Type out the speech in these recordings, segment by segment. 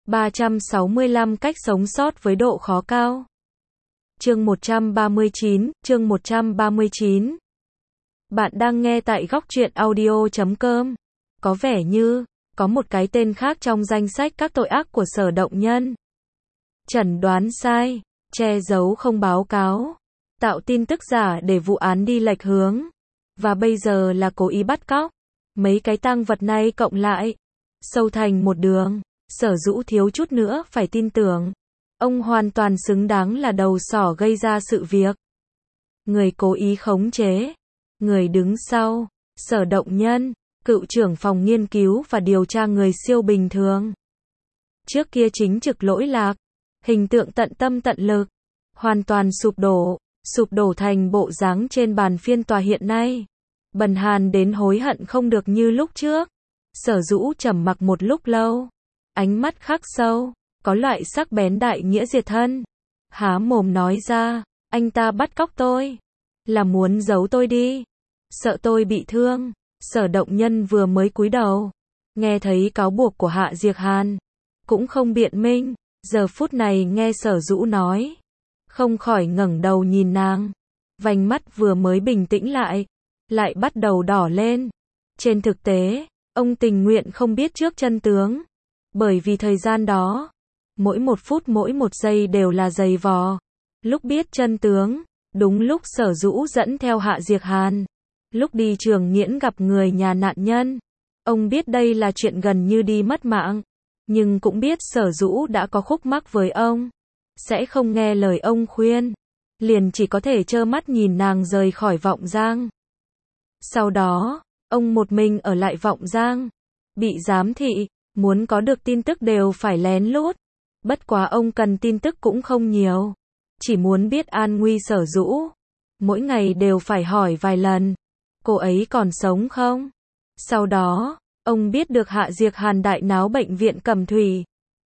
365 cách sống sót với độ khó cao. Chương 139. Bạn đang nghe tại góc truyện audio.com. Có vẻ như có một cái tên khác trong danh sách các tội ác của Sở Động Nhân. Chẩn đoán sai, che giấu không báo cáo, tạo tin tức giả để vụ án đi lệch hướng, và bây giờ là cố ý bắt cóc. Mấy cái tang vật này cộng lại, sâu thành một đường. Sở Dũ thiếu chút nữa phải tin tưởng, ông hoàn toàn xứng đáng là đầu sỏ gây ra sự việc. Người cố ý khống chế, người đứng sau, Sở Động Nhân, cựu trưởng phòng nghiên cứu và điều tra người siêu bình thường. Trước kia chính trực lỗi lạc, hình tượng tận tâm tận lực, hoàn toàn sụp đổ thành bộ dáng trên bàn phiên tòa hiện nay. Bần hàn đến hối hận không được như lúc trước. Sở Dũ trầm mặc một lúc lâu, ánh mắt khắc sâu, có loại sắc bén đại nghĩa diệt thân. Há mồm nói ra, anh ta bắt cóc tôi, là muốn giấu tôi đi, sợ tôi bị thương. Sở Động Nhân vừa mới cúi đầu, nghe thấy cáo buộc của Hạ Diệc Hàn, cũng không biện minh, giờ phút này nghe Sở Dũ nói, không khỏi ngẩng đầu nhìn nàng. Vành mắt vừa mới bình tĩnh lại bắt đầu đỏ lên. Trên thực tế, ông tình nguyện không biết trước chân tướng, bởi vì thời gian đó, mỗi một phút mỗi một giây đều là giày vò. Lúc biết chân tướng, đúng lúc Sở Dũ dẫn theo Hạ Diệc Hàn, lúc đi Trường Nghiễn gặp người nhà nạn nhân, ông biết đây là chuyện gần như đi mất mạng, nhưng cũng biết Sở Dũ đã có khúc mắc với ông, sẽ không nghe lời ông khuyên, liền chỉ có thể trơ mắt nhìn nàng rời khỏi Vọng Giang. Sau đó, ông một mình ở lại Vọng Giang, bị giám thị, muốn có được tin tức đều phải lén lút. Bất quá ông cần tin tức cũng không nhiều, chỉ muốn biết an nguy Sở Dũ. Mỗi ngày đều phải hỏi vài lần, cô ấy còn sống không? Sau đó, ông biết được Hạ Diệc Hàn đại náo bệnh viện Cẩm Thủy,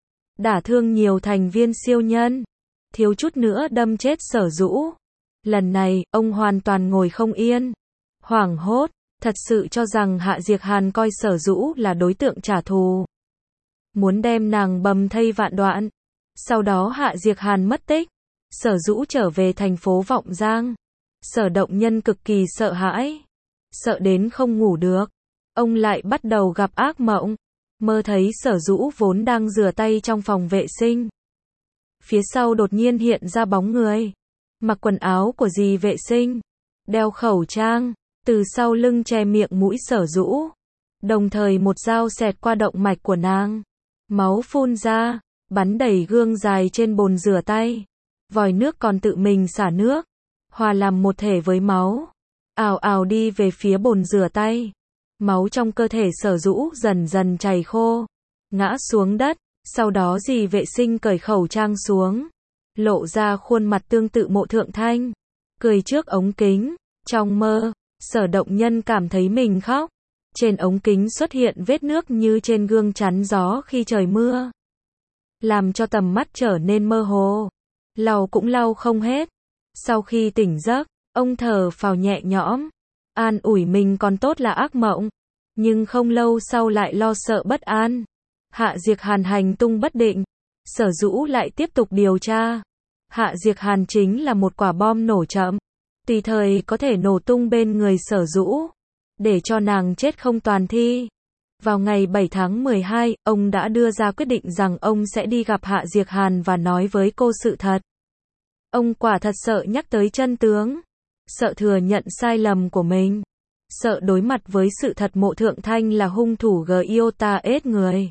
đả thương nhiều thành viên siêu nhân, thiếu chút nữa đâm chết Sở Dũ. Lần này, ông hoàn toàn ngồi không yên, hoảng hốt, thật sự cho rằng Hạ Diệc Hàn coi Sở Dũ là đối tượng trả thù, muốn đem nàng bầm thây vạn đoạn. Sau đó Hạ Diệc Hàn mất tích, Sở Dũ trở về thành phố Vọng Giang. Sở Động Nhân cực kỳ sợ hãi, sợ đến không ngủ được. Ông lại bắt đầu gặp ác mộng, mơ thấy Sở Dũ vốn đang rửa tay trong phòng vệ sinh, phía sau đột nhiên hiện ra bóng người, mặc quần áo của dì vệ sinh, đeo khẩu trang, từ sau lưng che miệng mũi Sở Dũ, đồng thời một dao xẹt qua động mạch của nàng, máu phun ra, bắn đầy gương dài trên bồn rửa tay, vòi nước còn tự mình xả nước, hòa làm một thể với máu, ào ào đi về phía bồn rửa tay. Máu trong cơ thể Sở Dũ dần dần chảy khô, ngã xuống đất. Sau đó dì vệ sinh cởi khẩu trang xuống, lộ ra khuôn mặt tương tự Mộ Thượng Thanh, cười trước ống kính. Trong mơ, Sở Động Nhân cảm thấy mình khóc. Trên ống kính xuất hiện vết nước như trên gương chắn gió khi trời mưa, làm cho tầm mắt trở nên mơ hồ, lau cũng lau không hết. Sau khi tỉnh giấc, ông thở phào nhẹ nhõm, an ủi mình còn tốt là ác mộng, nhưng không lâu sau lại lo sợ bất an. Hạ Diệc Hàn hành tung bất định, Sở Dũ lại tiếp tục điều tra. Hạ Diệc Hàn chính là một quả bom nổ chậm, tùy thời có thể nổ tung bên người Sở Dũ, để cho nàng chết không toàn thi. Vào ngày 7 tháng 12, ông đã đưa ra quyết định rằng ông sẽ đi gặp Hạ Diệc Hàn và nói với cô sự thật. Ông quả thật sợ nhắc tới chân tướng, sợ thừa nhận sai lầm của mình, sợ đối mặt với sự thật Mộ Thượng Thanh là hung thủ Giota ết người.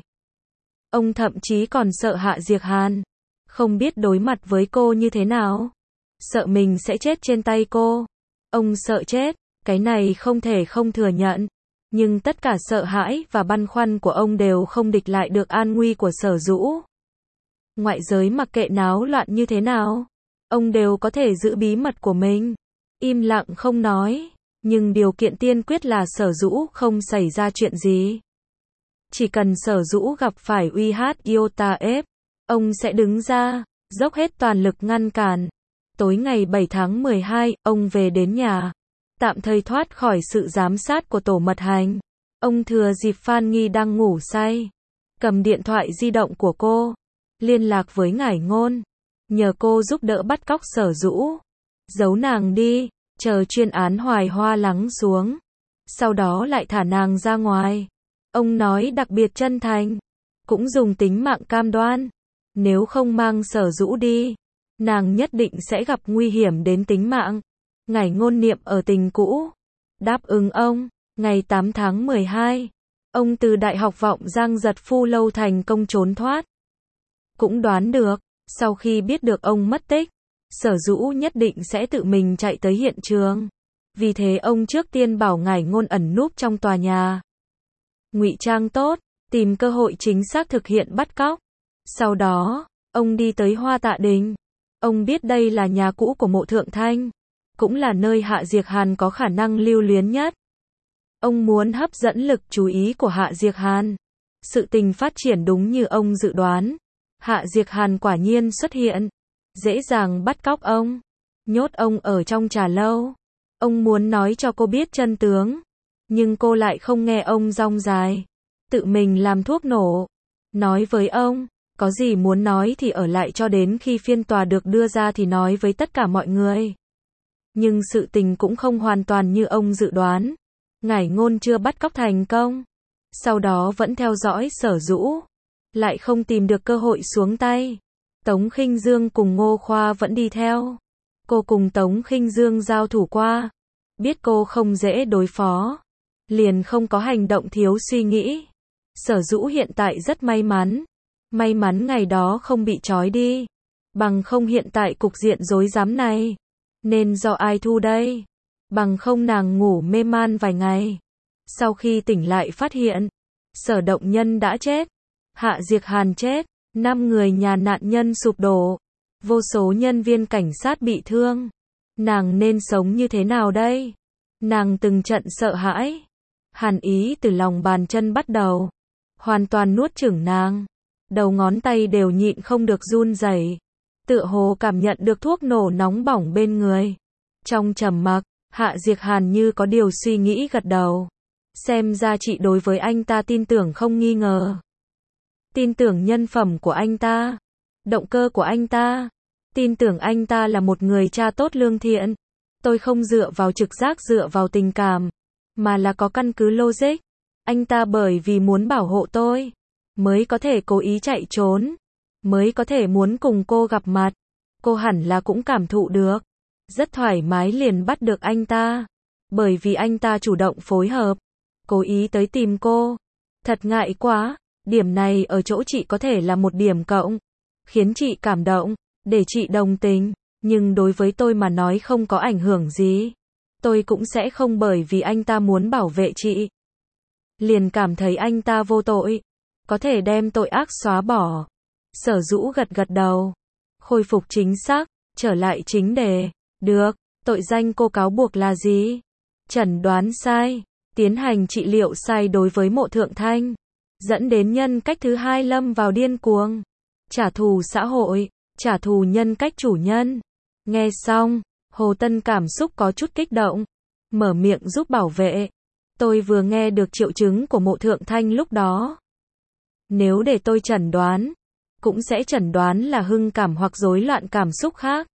Ông thậm chí còn sợ Hạ Diệc Hàn không biết đối mặt với cô như thế nào, sợ mình sẽ chết trên tay cô. Ông sợ chết, cái này không thể không thừa nhận, nhưng tất cả sợ hãi và băn khoăn của ông đều không địch lại được an nguy của Sở Dũ. Ngoại giới mặc kệ náo loạn như thế nào, ông đều có thể giữ bí mật của mình, im lặng không nói, nhưng điều kiện tiên quyết là Sở Dũ không xảy ra chuyện gì. Chỉ cần Sở Dũ gặp phải Giota ép, ông sẽ đứng ra, dốc hết toàn lực ngăn cản. Tối ngày 7 tháng 12, ông về đến nhà, tạm thời thoát khỏi sự giám sát của tổ mật hành. Ông thừa dịp Phan Nghi đang ngủ say, cầm điện thoại di động của cô, liên lạc với Ngải Ngôn, nhờ cô giúp đỡ bắt cóc Sở Dũ. Giấu nàng đi, chờ chuyên án Hoài Hoa lắng xuống. Sau đó lại thả nàng ra ngoài. Ông nói đặc biệt chân thành, cũng dùng tính mạng cam đoan. Nếu không mang Sở Dũ đi, nàng nhất định sẽ gặp nguy hiểm đến tính mạng. Ngải Ngôn niệm ở tình cũ, đáp ứng ông. Ngày 8 tháng 12, ông từ Đại học Vọng Giang Giật Phu Lâu thành công trốn thoát. Cũng đoán được, sau khi biết được ông mất tích, Sở Dũ nhất định sẽ tự mình chạy tới hiện trường. Vì thế ông trước tiên bảo Ngải Ngôn ẩn núp trong tòa nhà. Ngụy trang tốt, tìm cơ hội chính xác thực hiện bắt cóc. Sau đó, ông đi tới Hoa Tạ Đình. Ông biết đây là nhà cũ của Mộ Thượng Thanh, cũng là nơi Hạ Diệc Hàn có khả năng lưu luyến nhất. Ông muốn hấp dẫn lực chú ý của Hạ Diệc Hàn. Sự tình phát triển đúng như ông dự đoán. Hạ Diệc Hàn quả nhiên xuất hiện, dễ dàng bắt cóc ông, nhốt ông ở trong trà lâu. Ông muốn nói cho cô biết chân tướng, nhưng cô lại không nghe ông rong dài, tự mình làm thuốc nổ. Nói với ông, có gì muốn nói thì ở lại cho đến khi phiên tòa được đưa ra thì nói với tất cả mọi người. Nhưng sự tình cũng không hoàn toàn như ông dự đoán. Ngải Ngôn chưa bắt cóc thành công, sau đó vẫn theo dõi Sở Dũ, lại không tìm được cơ hội xuống tay. Tống Khinh Dương cùng Ngô Khoa vẫn đi theo. Cô cùng Tống Khinh Dương giao thủ qua, biết cô không dễ đối phó, liền không có hành động thiếu suy nghĩ. Sở Dũ hiện tại rất may mắn ngày đó không bị trói đi, bằng không hiện tại cục diện rối rắm này, nên do ai thu đây? Bằng không nàng ngủ mê man vài ngày, sau khi tỉnh lại phát hiện, Sở Động Nhân đã chết, Hạ Diệc Hàn chết, 5 người nhà nạn nhân sụp đổ, vô số nhân viên cảnh sát bị thương. Nàng nên sống như thế nào đây? Nàng từng trận sợ hãi, hàn ý từ lòng bàn chân bắt đầu, hoàn toàn nuốt chửng nàng. Đầu ngón tay đều nhịn không được run rẩy, tựa hồ cảm nhận được thuốc nổ nóng bỏng bên người. Trong trầm mặc, Hạ Diệc Hàn như có điều suy nghĩ gật đầu. Xem ra chị đối với anh ta tin tưởng không nghi ngờ. Tin tưởng nhân phẩm của anh ta, động cơ của anh ta, tin tưởng anh ta là một người cha tốt lương thiện. Tôi không dựa vào trực giác dựa vào tình cảm, mà là có căn cứ logic. Anh ta bởi vì muốn bảo hộ tôi, mới có thể cố ý chạy trốn, mới có thể muốn cùng cô gặp mặt. Cô hẳn là cũng cảm thụ được, rất thoải mái liền bắt được anh ta, bởi vì anh ta chủ động phối hợp, cố ý tới tìm cô. Thật ngại quá, điểm này ở chỗ chị có thể là một điểm cộng, khiến chị cảm động, để chị đồng tình, nhưng đối với tôi mà nói không có ảnh hưởng gì. Tôi cũng sẽ không bởi vì anh ta muốn bảo vệ chị, liền cảm thấy anh ta vô tội, có thể đem tội ác xóa bỏ. Sở Dũ gật gật đầu, khôi phục chính xác, trở lại chính đề. Được, tội danh cô cáo buộc là gì? Chẩn đoán sai, tiến hành trị liệu sai đối với Mộ Thượng Thanh, dẫn đến nhân cách thứ hai lâm vào điên cuồng, trả thù xã hội, trả thù nhân cách chủ nhân. Nghe xong, Hồ Tân cảm xúc có chút kích động, mở miệng giúp bảo vệ. Tôi vừa nghe được triệu chứng của Mộ Thượng Thanh lúc đó. Nếu để tôi chẩn đoán, cũng sẽ chẩn đoán là hưng cảm hoặc rối loạn cảm xúc khác.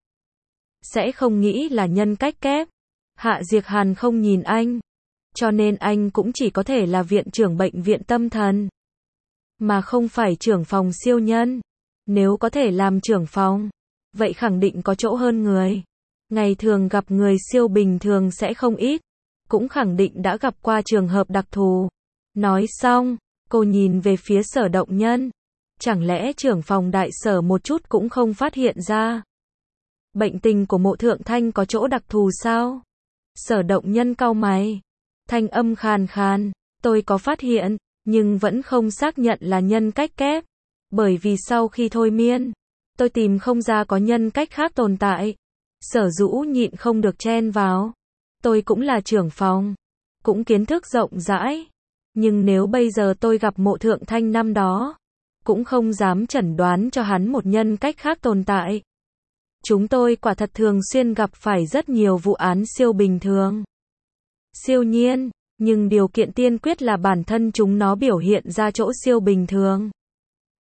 Sẽ không nghĩ là nhân cách kép. Hạ Diệc Hàn không nhìn anh, cho nên anh cũng chỉ có thể là viện trưởng bệnh viện tâm thần, mà không phải trưởng phòng siêu nhân. Nếu có thể làm trưởng phòng, vậy khẳng định có chỗ hơn người. Ngày thường gặp người siêu bình thường sẽ không ít, cũng khẳng định đã gặp qua trường hợp đặc thù. Nói xong, cô nhìn về phía Sở Động Nhân. Chẳng lẽ trưởng phòng đại sở một chút cũng không phát hiện ra? Bệnh tình của Mộ Thượng Thanh có chỗ đặc thù sao? Sở Động Nhân cau mày, thanh âm khàn khàn, tôi có phát hiện, nhưng vẫn không xác nhận là nhân cách kép. Bởi vì sau khi thôi miên, tôi tìm không ra có nhân cách khác tồn tại. Sở Dũ nhịn không được chen vào. Tôi cũng là trưởng phòng, cũng kiến thức rộng rãi. Nhưng nếu bây giờ tôi gặp Mộ Thượng Thanh năm đó, cũng không dám chẩn đoán cho hắn một nhân cách khác tồn tại. Chúng tôi quả thật thường xuyên gặp phải rất nhiều vụ án siêu bình thường, siêu nhiên, nhưng điều kiện tiên quyết là bản thân chúng nó biểu hiện ra chỗ siêu bình thường.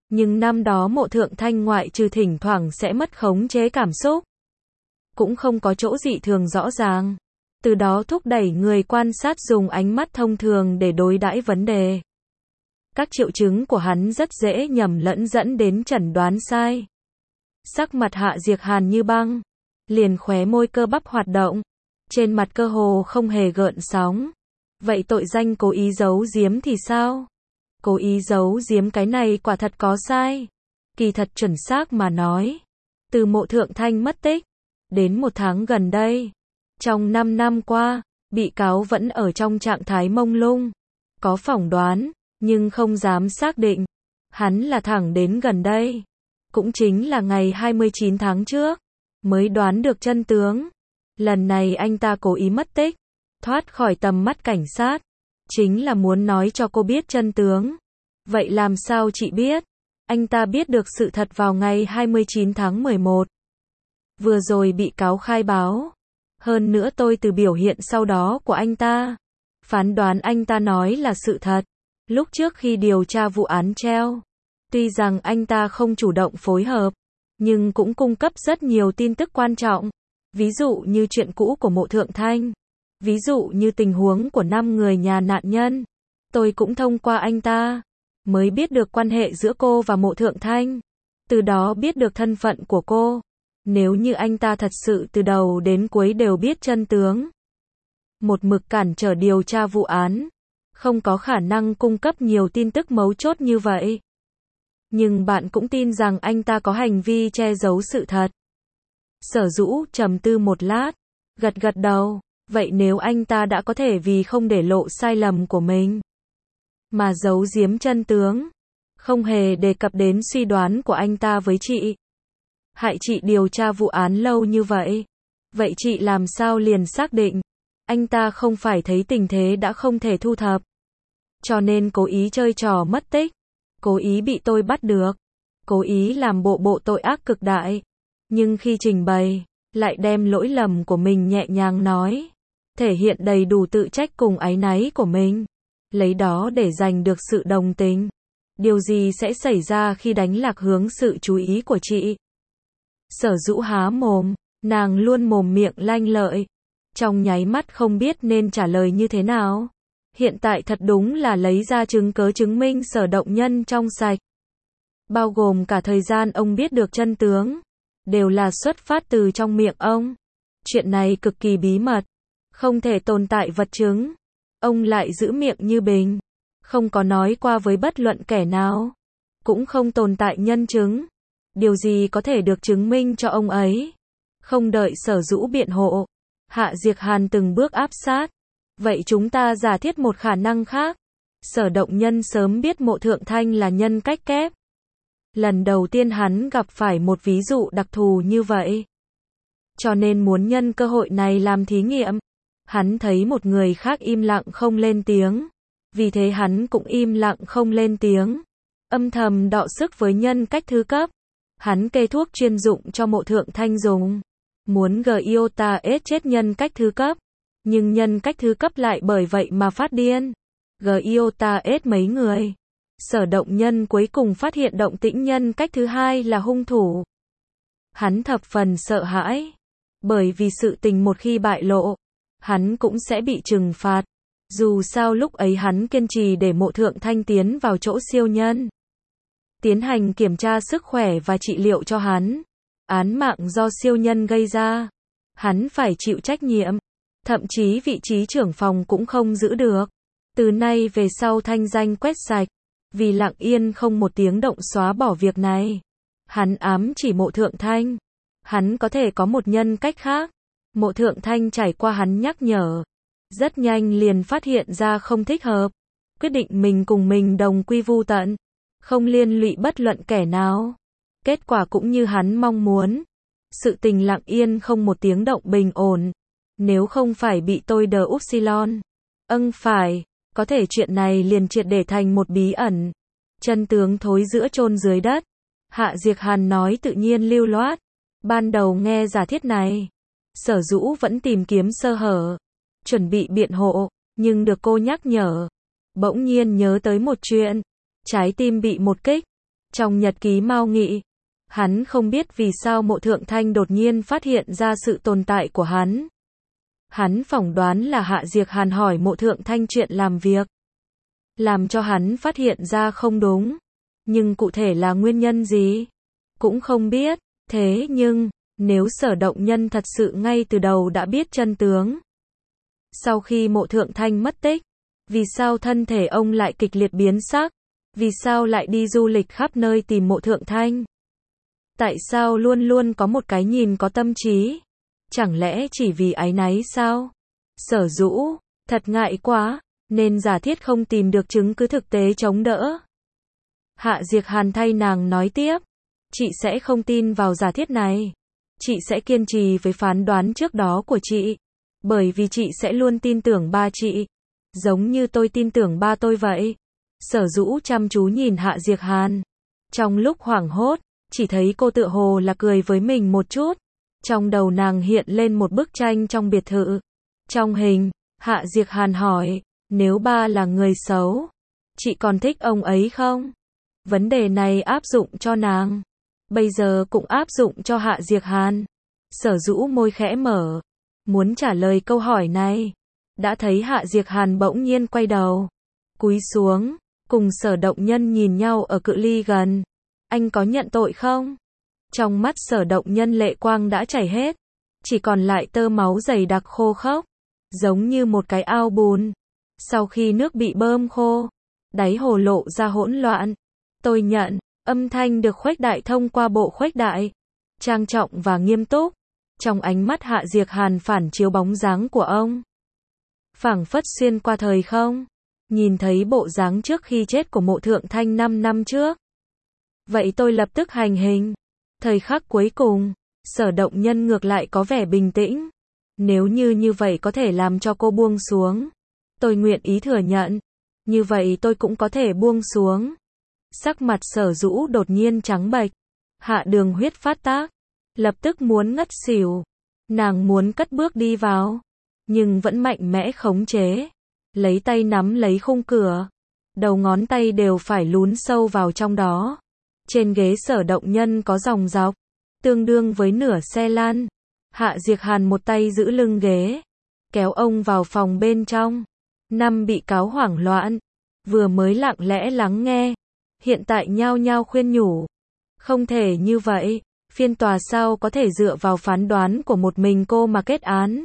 Nhưng năm đó Mộ Thượng Thanh ngoại trừ thỉnh thoảng sẽ mất khống chế cảm xúc, cũng không có chỗ dị thường rõ ràng. Từ đó thúc đẩy người quan sát dùng ánh mắt thông thường để đối đãi vấn đề. Các triệu chứng của hắn rất dễ nhầm lẫn dẫn đến chẩn đoán sai. Sắc mặt Hạ Diệc Hàn như băng, liền khóe môi cơ bắp hoạt động, trên mặt cơ hồ không hề gợn sóng. Vậy tội danh cố ý giấu giếm thì sao? Cố ý giấu giếm cái này quả thật có sai. Kỳ thật chuẩn xác mà nói, từ Mộ Thượng Thanh mất tích đến 1 tháng gần đây, trong 5 năm qua, bị cáo vẫn ở trong trạng thái mông lung. Có phỏng đoán, nhưng không dám xác định. Hắn là thẳng đến gần đây, cũng chính là ngày 29 tháng trước, mới đoán được chân tướng. Lần này anh ta cố ý mất tích, thoát khỏi tầm mắt cảnh sát, chính là muốn nói cho cô biết chân tướng. Vậy làm sao chị biết? Anh ta biết được sự thật vào ngày 29 tháng 11. Vừa rồi bị cáo khai báo. Hơn nữa tôi từ biểu hiện sau đó của anh ta, phán đoán anh ta nói là sự thật. Lúc trước khi điều tra vụ án treo, tuy rằng anh ta không chủ động phối hợp, nhưng cũng cung cấp rất nhiều tin tức quan trọng. Ví dụ như chuyện cũ của Mộ Thượng Thanh. Ví dụ như tình huống của 5 người nhà nạn nhân. Tôi cũng thông qua anh ta, mới biết được quan hệ giữa cô và Mộ Thượng Thanh. Từ đó biết được thân phận của cô. Nếu như anh ta thật sự từ đầu đến cuối đều biết chân tướng, một mực cản trở điều tra vụ án, không có khả năng cung cấp nhiều tin tức mấu chốt như vậy. Nhưng bạn cũng tin rằng anh ta có hành vi che giấu sự thật. Sở Dũ trầm tư một lát, gật gật đầu. Vậy nếu anh ta đã có thể vì không để lộ sai lầm của mình, mà giấu giếm chân tướng, không hề đề cập đến suy đoán của anh ta với chị, hại chị điều tra vụ án lâu như vậy, vậy chị làm sao liền xác định anh ta không phải thấy tình thế đã không thể thu thập, cho nên cố ý chơi trò mất tích, cố ý bị tôi bắt được, cố ý làm bộ tội ác cực đại, nhưng khi trình bày, lại đem lỗi lầm của mình nhẹ nhàng nói, thể hiện đầy đủ tự trách cùng áy náy của mình, lấy đó để giành được sự đồng tình. Điều gì sẽ xảy ra khi đánh lạc hướng sự chú ý của chị? Sở Dũ há mồm, nàng luôn mồm miệng lanh lợi, trong nháy mắt không biết nên trả lời như thế nào. Hiện tại thật đúng là lấy ra chứng cớ chứng minh Sở Động Nhân trong sạch. Bao gồm cả thời gian ông biết được chân tướng, đều là xuất phát từ trong miệng ông. Chuyện này cực kỳ bí mật, không thể tồn tại vật chứng. Ông lại giữ miệng như bình, không có nói qua với bất luận kẻ nào, cũng không tồn tại nhân chứng. Điều gì có thể được chứng minh cho ông ấy? Không đợi Sở Dũ biện hộ, Hạ Diệc Hàn từng bước áp sát. Vậy chúng ta giả thiết một khả năng khác. Sở Động Nhân sớm biết Mộ Thượng Thanh là nhân cách kép. Lần đầu tiên hắn gặp phải một ví dụ đặc thù như vậy, cho nên muốn nhân cơ hội này làm thí nghiệm. Hắn thấy một người khác im lặng không lên tiếng, vì thế hắn cũng im lặng không lên tiếng, âm thầm đọ sức với nhân cách thứ cấp. Hắn kê thuốc chuyên dụng cho Mộ Thượng Thanh dùng, muốn GIOTA-S chết nhân cách thứ cấp, nhưng nhân cách thứ cấp lại bởi vậy mà phát điên. GIOTA-S mấy người. Sở Động Nhân cuối cùng phát hiện động tĩnh nhân cách thứ hai là hung thủ. Hắn thập phần sợ hãi, bởi vì sự tình một khi bại lộ, hắn cũng sẽ bị trừng phạt. Dù sao lúc ấy hắn kiên trì để Mộ Thượng Thanh tiến vào chỗ siêu nhân, tiến hành kiểm tra sức khỏe và trị liệu cho hắn. Án mạng do siêu nhân gây ra, hắn phải chịu trách nhiệm, thậm chí vị trí trưởng phòng cũng không giữ được. Từ nay về sau thanh danh quét sạch, vì lặng yên không một tiếng động xóa bỏ việc này. Hắn ám chỉ Mộ Thượng Thanh, hắn có thể có một nhân cách khác. Mộ Thượng Thanh trải qua hắn nhắc nhở, rất nhanh liền phát hiện ra không thích hợp, quyết định mình cùng mình đồng quy vu tận, không liên lụy bất luận kẻ nào. Kết quả cũng như hắn mong muốn, sự tình lặng yên không một tiếng động bình ổn. Nếu không phải bị tôi đờ upsilon, phải, có thể chuyện này liền triệt để thành một bí ẩn. Chân tướng thối giữa chôn dưới đất. Hạ Diệc Hàn nói tự nhiên lưu loát. Ban đầu nghe giả thiết này, Sở Dũ vẫn tìm kiếm sơ hở, chuẩn bị biện hộ, nhưng được cô nhắc nhở, bỗng nhiên nhớ tới một chuyện, trái tim bị một kích, Trong nhật ký Mao Nghị, hắn không biết vì sao Mộ Thượng Thanh đột nhiên phát hiện ra sự tồn tại của hắn. Hắn phỏng đoán là Hạ Diệc Hàn hỏi Mộ Thượng Thanh chuyện làm việc, làm cho hắn phát hiện ra không đúng. Nhưng cụ thể là nguyên nhân gì? Cũng không biết. Thế nhưng, nếu Sở Động Nhân thật sự ngay từ đầu đã biết chân tướng. Sau khi Mộ Thượng Thanh mất tích, vì sao thân thể ông lại kịch liệt biến sắc? Vì sao lại đi du lịch khắp nơi tìm Mộ Thượng Thanh? Tại sao luôn luôn có một cái nhìn có tâm trí? Chẳng lẽ chỉ vì áy náy sao? Sở Dũ, thật ngại quá, nên giả thiết không tìm được chứng cứ thực tế chống đỡ. Hạ Diệc Hàn thay nàng nói tiếp, chị sẽ không tin vào giả thiết này. Chị sẽ kiên trì với phán đoán trước đó của chị, bởi vì chị sẽ luôn tin tưởng ba chị, giống như tôi tin tưởng ba tôi vậy. Sở Dũ chăm chú nhìn Hạ Diệc Hàn. Trong lúc hoảng hốt, chỉ thấy cô tựa hồ là cười với mình một chút. Trong đầu nàng hiện lên một bức tranh trong biệt thự. Trong hình, Hạ Diệc Hàn hỏi, nếu ba là người xấu, chị còn thích ông ấy không? Vấn đề này áp dụng cho nàng, bây giờ cũng áp dụng cho Hạ Diệc Hàn. Sở Dũ môi khẽ mở, muốn trả lời câu hỏi này. Đã thấy Hạ Diệc Hàn bỗng nhiên quay đầu, cúi xuống, cùng Sở Động Nhân nhìn nhau ở cự ly gần. Anh có nhận tội không? Trong mắt Sở Động Nhân lệ quang đã chảy hết, chỉ còn lại tơ máu dày đặc khô khốc, giống như một cái ao bùn. Sau khi nước bị bơm khô, đáy hồ lộ ra hỗn loạn. Tôi nhận, âm thanh được khuếch đại thông qua bộ khuếch đại, trang trọng và nghiêm túc. Trong ánh mắt Hạ Diệc Hàn phản chiếu bóng dáng của ông, phảng phất xuyên qua thời không, nhìn thấy bộ dáng trước khi chết của Mộ Thượng Thanh 5 năm trước. Vậy tôi lập tức hành hình. Thời khắc cuối cùng, Sở Động Nhân ngược lại có vẻ bình tĩnh. Nếu như vậy có thể làm cho cô buông xuống, tôi nguyện ý thừa nhận. Như vậy tôi cũng có thể buông xuống. Sắc mặt Sở Dũ đột nhiên trắng bệch, hạ đường huyết phát tác, lập tức muốn ngất xỉu. Nàng muốn cất bước đi vào, nhưng vẫn mạnh mẽ khống chế, lấy tay nắm lấy khung cửa, đầu ngón tay đều phải lún sâu vào trong đó. Trên ghế Sở Động Nhân có dòng dọc, tương đương với nửa xe lăn. Hạ Diệc Hàn một tay giữ lưng ghế, kéo ông vào phòng bên trong. Năm bị cáo hoảng loạn, vừa mới lặng lẽ lắng nghe, hiện tại nhao nhao khuyên nhủ. Không thể như vậy, phiên tòa sao có thể dựa vào phán đoán của một mình cô mà kết án.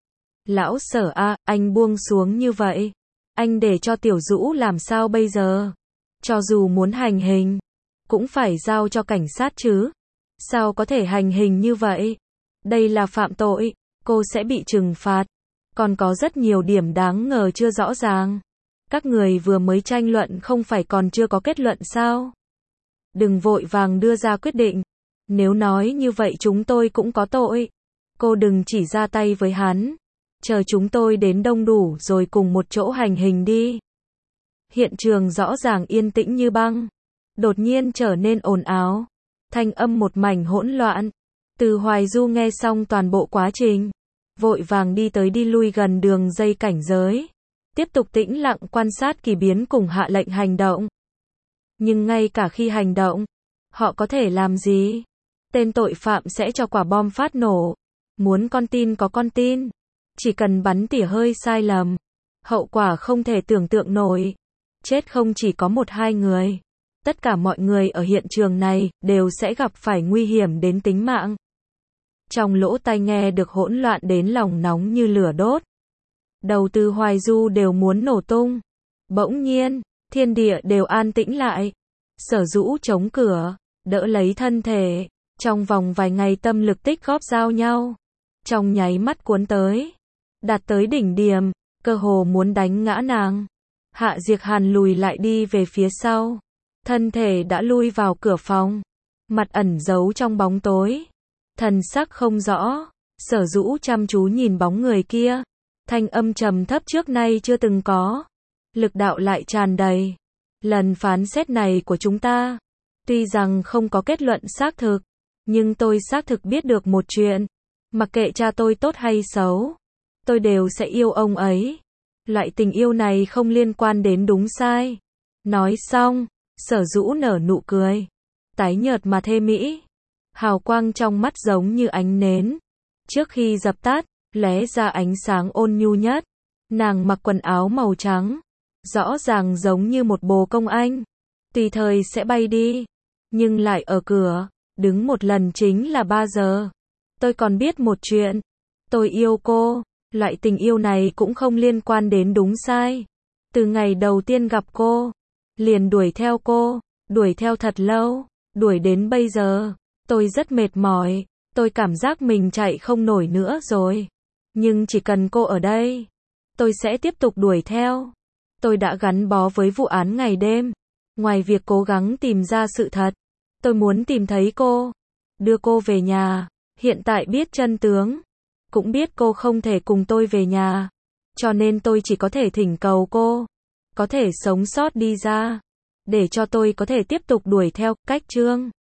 Lão Sở a, anh buông xuống như vậy, anh để cho Tiểu Dũ làm sao bây giờ? Cho dù muốn hành hình, cũng phải giao cho cảnh sát chứ. Sao có thể hành hình như vậy? Đây là phạm tội, cô sẽ bị trừng phạt. Còn có rất nhiều điểm đáng ngờ chưa rõ ràng. Các người vừa mới tranh luận không phải còn chưa có kết luận sao? Đừng vội vàng đưa ra quyết định. Nếu nói như vậy chúng tôi cũng có tội. Cô đừng chỉ ra tay với hắn. Chờ chúng tôi đến đông đủ rồi cùng một chỗ hành hình đi. Hiện trường rõ ràng yên tĩnh như băng, đột nhiên trở nên ồn ào. Thanh âm một mảnh hỗn loạn. Từ Hoài Du nghe xong toàn bộ quá trình, vội vàng đi tới đi lui gần đường dây cảnh giới, tiếp tục tĩnh lặng quan sát kỳ biến cùng hạ lệnh hành động. Nhưng ngay cả khi hành động, họ có thể làm gì? Tên tội phạm sẽ cho quả bom phát nổ. Muốn con tin có con tin. Chỉ cần bắn tỉa hơi sai lầm, hậu quả không thể tưởng tượng nổi. Chết không chỉ có một hai người. Tất cả mọi người ở hiện trường này đều sẽ gặp phải nguy hiểm đến tính mạng. Trong lỗ tai nghe được hỗn loạn đến lòng nóng như lửa đốt. Đầu Từ Hoài Du đều muốn nổ tung. Bỗng nhiên, thiên địa đều an tĩnh lại. Sở Dũ chống cửa, đỡ lấy thân thể. Trong vòng vài ngày tâm lực tích góp giao nhau, trong nháy mắt cuốn tới, đạt tới đỉnh điểm, cơ hồ muốn đánh ngã nàng. Hạ Diệc Hàn lùi lại đi về phía sau, thân thể đã lui vào cửa phòng, mặt ẩn giấu trong bóng tối, thần sắc không rõ. Sở Dũ chăm chú nhìn bóng người kia, thanh âm trầm thấp trước nay chưa từng có, lực đạo lại tràn đầy. Lần phán xét này của chúng ta, tuy rằng không có kết luận xác thực, nhưng tôi xác thực biết được một chuyện, mặc kệ cha tôi tốt hay xấu, tôi đều sẽ yêu ông ấy. Loại tình yêu này không liên quan đến đúng sai. Nói xong, Sở Dũ nở nụ cười, tái nhợt mà thê mỹ. Hào quang trong mắt giống như ánh nến. Trước khi dập tắt, lóe ra ánh sáng ôn nhu nhất. Nàng mặc quần áo màu trắng, rõ ràng giống như một bồ công anh. Tùy thời sẽ bay đi, nhưng lại ở cửa, đứng một lần chính là 3 giờ. Tôi còn biết một chuyện, tôi yêu cô, loại tình yêu này cũng không liên quan đến đúng sai. Từ ngày đầu tiên gặp cô, liền đuổi theo cô, đuổi theo thật lâu, đuổi đến bây giờ. Tôi rất mệt mỏi, tôi cảm giác mình chạy không nổi nữa rồi. Nhưng chỉ cần cô ở đây, tôi sẽ tiếp tục đuổi theo. Tôi đã gắn bó với vụ án ngày đêm. Ngoài việc cố gắng tìm ra sự thật, tôi muốn tìm thấy cô, đưa cô về nhà. Hiện tại biết chân tướng, cũng biết cô không thể cùng tôi về nhà, cho nên tôi chỉ có thể thỉnh cầu cô, có thể sống sót đi ra, để cho tôi có thể tiếp tục đuổi theo. Cách chương